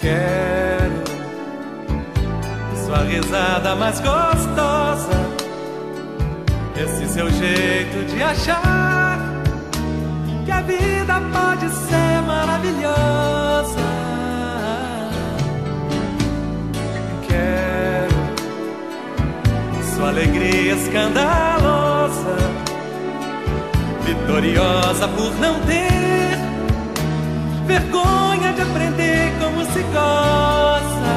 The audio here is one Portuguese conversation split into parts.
Quero sua risada mais gostosa, esse seu jeito de achar que a vida pode ser maravilhosa. Quero sua alegria escandalosa, vitoriosa por não ter vergonha de aprender como se goza.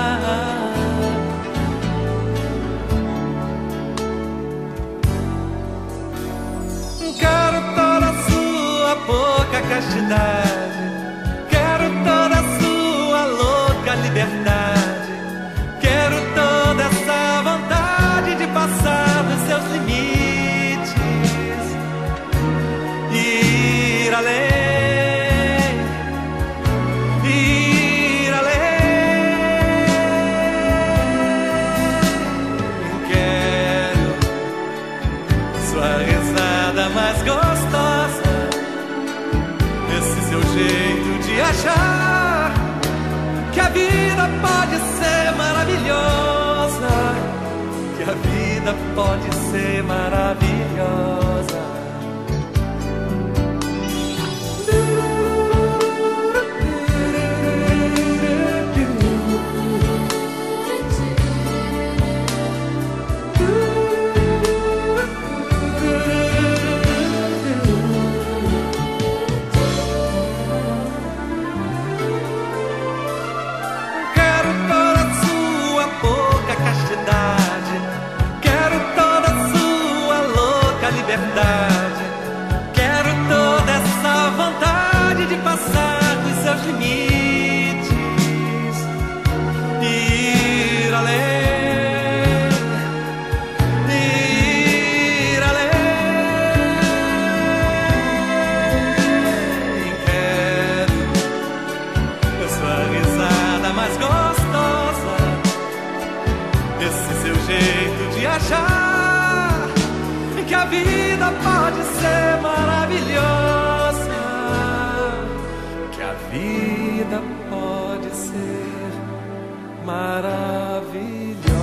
Quero toda a sua pouca castidade, quero toda a sua louca liberdade, quero toda essa vontade de passar dos seus limites e ir além. Mais gostosa, esse seu jeito de achar que a vida pode ser maravilhosa, que a vida pode ser maravilhosa. Quero toda essa vontade de passar dos seus limites e ir além, ir além. Quero sua risada mais gostosa, esse seu jeito de achar que a vida pode ser maravilhosa, que a vida pode ser maravilhosa.